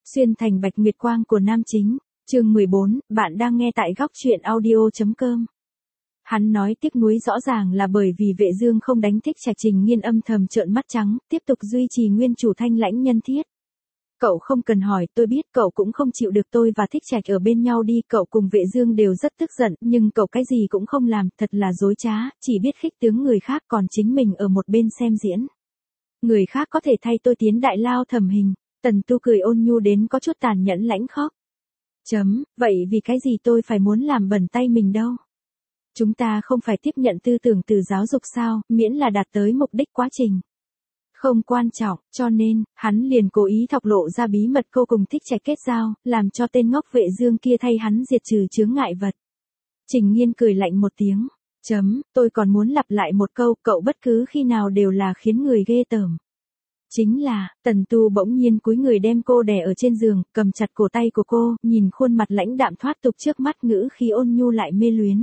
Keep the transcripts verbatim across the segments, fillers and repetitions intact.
Xuyên thành bạch nguyệt quang của nam chính, chương mười bốn, bạn đang nghe tại góc truyện audio.com. Hắn nói tiếc nuối rõ ràng là bởi vì Vệ Dương không đánh Thích Trạch. Trình Nghiên âm thầm trợn mắt trắng, tiếp tục duy trì nguyên chủ thanh lãnh nhân thiết. Cậu không cần hỏi, tôi biết cậu cũng không chịu được tôi và Thích Trạch ở bên nhau đi, cậu cùng Vệ Dương đều rất tức giận, nhưng cậu cái gì cũng không làm, thật là dối trá, chỉ biết khích tướng người khác còn chính mình ở một bên xem diễn. Người khác có thể thay tôi tiến đại lao thẩm hình. Tần Tu cười ôn nhu đến có chút tàn nhẫn lãnh khóc. Chấm, vậy vì cái gì tôi phải muốn làm bẩn tay mình đâu? Chúng ta không phải tiếp nhận tư tưởng từ giáo dục sao, miễn là đạt tới mục đích quá trình. Không quan trọng, cho nên, hắn liền cố ý thọc lộ ra bí mật cô cùng Thích Trạch kết giao, làm cho tên ngốc Vệ Dương kia thay hắn diệt trừ chướng ngại vật. Trình Nghiên cười lạnh một tiếng. Chấm, tôi còn muốn lặp lại một câu, cậu bất cứ khi nào đều là khiến người ghê tởm. Chính là, Tần Tu bỗng nhiên cúi người đem cô đè ở trên giường, cầm chặt cổ tay của cô, nhìn khuôn mặt lãnh đạm thoát tục trước mắt, ngữ khí ôn nhu lại mê luyến.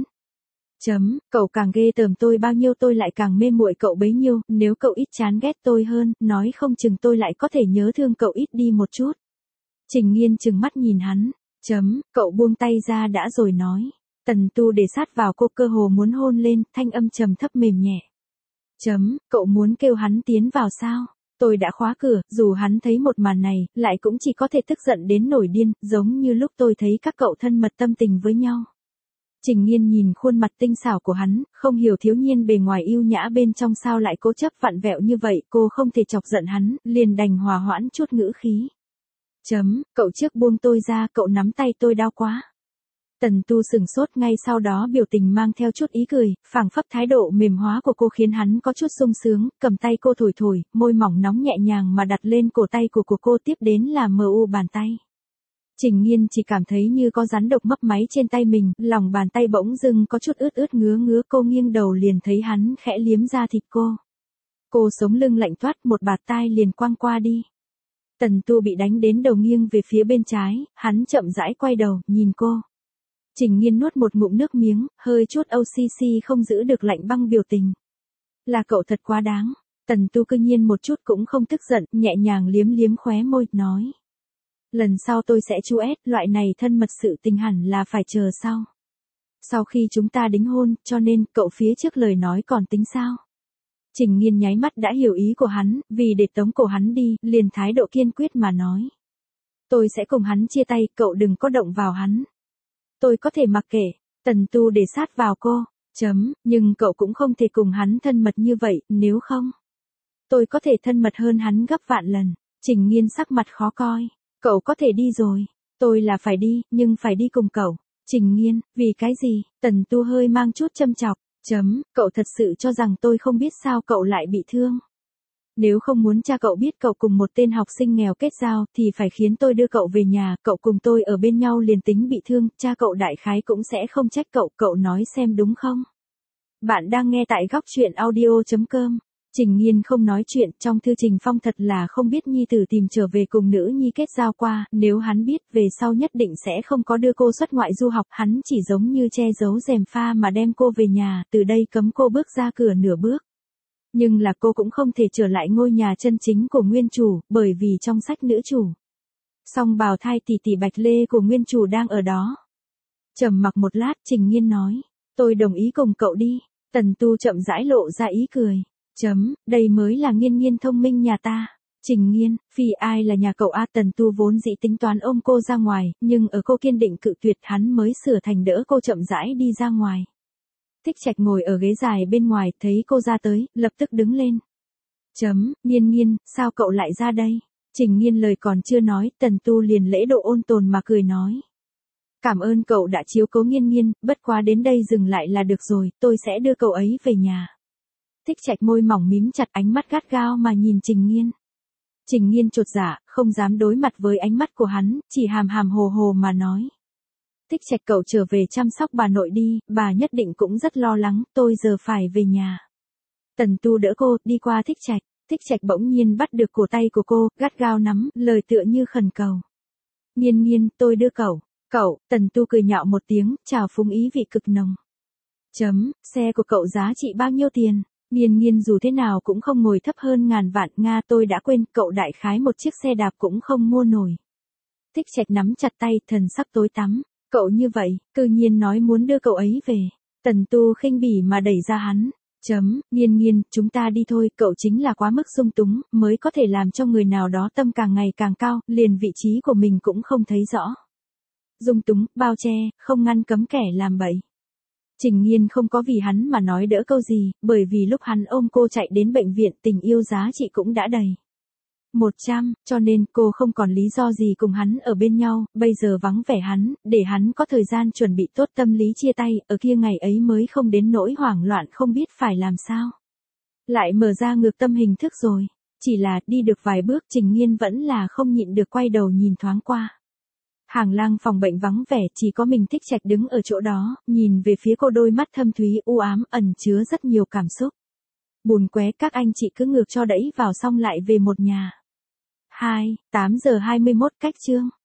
Chấm, cậu càng ghê tởm tôi bao nhiêu tôi lại càng mê muội cậu bấy nhiêu, nếu cậu ít chán ghét tôi hơn, nói không chừng tôi lại có thể nhớ thương cậu ít đi một chút. Trình Nghiên trừng mắt nhìn hắn. Chấm, cậu buông tay ra đã rồi nói. Tần Tu để sát vào cô, cơ hồ muốn hôn lên, thanh âm trầm thấp mềm nhẹ. Chấm, cậu muốn kêu hắn tiến vào sao? Tôi đã khóa cửa, dù hắn thấy một màn này, lại cũng chỉ có thể tức giận đến nổi điên, giống như lúc tôi thấy các cậu thân mật tâm tình với nhau. Trình Nghiên nhìn khuôn mặt tinh xảo của hắn, không hiểu thiếu nhiên bề ngoài yêu nhã bên trong sao lại cố chấp vặn vẹo như vậy, cô không thể chọc giận hắn, liền đành hòa hoãn chút ngữ khí. Chấm, cậu trước buông tôi ra, cậu nắm tay tôi đau quá. Tần Tu sừng sốt, ngay sau đó biểu tình mang theo chút ý cười, phảng phất thái độ mềm hóa của cô khiến hắn có chút sung sướng, cầm tay cô thổi thổi, môi mỏng nóng nhẹ nhàng mà đặt lên cổ tay của của cô, tiếp đến là mờ u bàn tay. Trình Nghiên chỉ cảm thấy như có rắn độc mấp máy trên tay mình, lòng bàn tay bỗng dưng có chút ướt ướt ngứa ngứa, cô nghiêng đầu liền thấy hắn khẽ liếm da thịt cô. Cô sống lưng lạnh toát, một bạt tai liền quăng qua đi. Tần Tu bị đánh đến đầu nghiêng về phía bên trái, hắn chậm rãi quay đầu, nhìn cô. Trình Nghiên nuốt một ngụm nước miếng, hơi chút ô xê xê không giữ được lạnh băng biểu tình. Là cậu thật quá đáng. Tần Tu cư nhiên một chút cũng không tức giận, nhẹ nhàng liếm liếm khóe môi, nói. Lần sau tôi sẽ chú ép, loại này thân mật sự tình hẳn là phải chờ sau. Sau khi chúng ta đính hôn, cho nên, cậu phía trước lời nói còn tính sao? Trình Nghiên nháy mắt đã hiểu ý của hắn, vì để tống cổ hắn đi, liền thái độ kiên quyết mà nói. Tôi sẽ cùng hắn chia tay, cậu đừng có động vào hắn. Tôi có thể mặc kệ. Tần Tu để sát vào cô. Chấm, nhưng cậu cũng không thể cùng hắn thân mật như vậy, nếu không. Tôi có thể thân mật hơn hắn gấp vạn lần. Trình Nghiên sắc mặt khó coi. Cậu có thể đi rồi. Tôi là phải đi, nhưng phải đi cùng cậu. Trình Nghiên, vì cái gì? Tần Tu hơi mang chút châm chọc. Chấm, cậu thật sự cho rằng tôi không biết sao cậu lại bị thương. Nếu không muốn cha cậu biết cậu cùng một tên học sinh nghèo kết giao, thì phải khiến tôi đưa cậu về nhà, cậu cùng tôi ở bên nhau liền tính bị thương, cha cậu đại khái cũng sẽ không trách cậu, cậu nói xem đúng không? Bạn đang nghe tại góc truyện audio.com. Trình Nghiên không nói chuyện, trong thư Trình Phong thật là không biết nhi tử tìm trở về cùng nữ nhi kết giao qua, nếu hắn biết về sau nhất định sẽ không có đưa cô xuất ngoại du học, hắn chỉ giống như che giấu rèm pha mà đem cô về nhà, từ đây cấm cô bước ra cửa nửa bước. Nhưng là cô cũng không thể trở lại ngôi nhà chân chính của nguyên chủ, bởi vì trong sách nữ chủ. Song bào thai tỷ tỷ Bạch Lê của nguyên chủ đang ở đó. Trầm mặc một lát, Trình Nghiên nói, tôi đồng ý cùng cậu đi. Tần Tu chậm rãi lộ ra ý cười. Chấm, đây mới là Nghiên Nghiên thông minh nhà ta. Trình Nghiên, phi ai là nhà cậu a? Tần Tu vốn dĩ tính toán ôm cô ra ngoài, nhưng ở cô kiên định cự tuyệt hắn mới sửa thành đỡ cô chậm rãi đi ra ngoài. Thích Trạch ngồi ở ghế dài bên ngoài, thấy cô ra tới, lập tức đứng lên. Chấm, Nghiên Nghiên, sao cậu lại ra đây? Trình Nghiên lời còn chưa nói, Tần Tu liền lễ độ ôn tồn mà cười nói. Cảm ơn cậu đã chiếu cố Nghiên Nghiên, bất quá đến đây dừng lại là được rồi, tôi sẽ đưa cậu ấy về nhà. Thích Trạch môi mỏng mím chặt, ánh mắt gắt gao mà nhìn Trình Nghiên. Trình Nghiên chột dạ, không dám đối mặt với ánh mắt của hắn, chỉ hàm hàm hồ hồ mà nói. Thích Trạch cậu trở về chăm sóc bà nội đi, bà nhất định cũng rất lo lắng, tôi giờ phải về nhà. Tần Tu đỡ cô, đi qua Thích Trạch. Thích Trạch bỗng nhiên bắt được cổ tay của cô, gắt gao nắm, lời tựa như khẩn cầu. Nghiên Nghiên, tôi đưa cậu. Cậu, Tần Tu cười nhạo một tiếng, trào phúng ý vị cực nồng. Chấm, xe của cậu giá trị bao nhiêu tiền? Nghiên Nghiên dù thế nào cũng không ngồi thấp hơn ngàn vạn, Nga tôi đã quên, cậu đại khái một chiếc xe đạp cũng không mua nổi. Thích Trạch nắm chặt tay, thần sắc tối tăm. Cậu như vậy, cư nhiên nói muốn đưa cậu ấy về. Tần Tu khinh bỉ mà đẩy ra hắn. Chấm, Nghiên Nghiên, chúng ta đi thôi, cậu chính là quá mức dung túng, mới có thể làm cho người nào đó tâm càng ngày càng cao, liền vị trí của mình cũng không thấy rõ. Dung túng, bao che, không ngăn cấm kẻ làm bậy. Trình Nghiên không có vì hắn mà nói đỡ câu gì, bởi vì lúc hắn ôm cô chạy đến bệnh viện tình yêu giá trị cũng đã đầy. một trăm, cho nên cô không còn lý do gì cùng hắn ở bên nhau, bây giờ vắng vẻ hắn, để hắn có thời gian chuẩn bị tốt tâm lý chia tay, ở kia ngày ấy mới không đến nỗi hoảng loạn không biết phải làm sao. Lại mở ra ngược tâm hình thức rồi, chỉ là đi được vài bước Trình Nghiên vẫn là không nhịn được quay đầu nhìn thoáng qua. Hàng lang phòng bệnh vắng vẻ, chỉ có mình Thích Trạch đứng ở chỗ đó, nhìn về phía cô, đôi mắt thâm thúy u ám ẩn chứa rất nhiều cảm xúc. Bùn qué, các anh chị cứ ngược cho đẩy vào xong lại về một nhà. hai, tám giờ hai mươi mốt cách chương.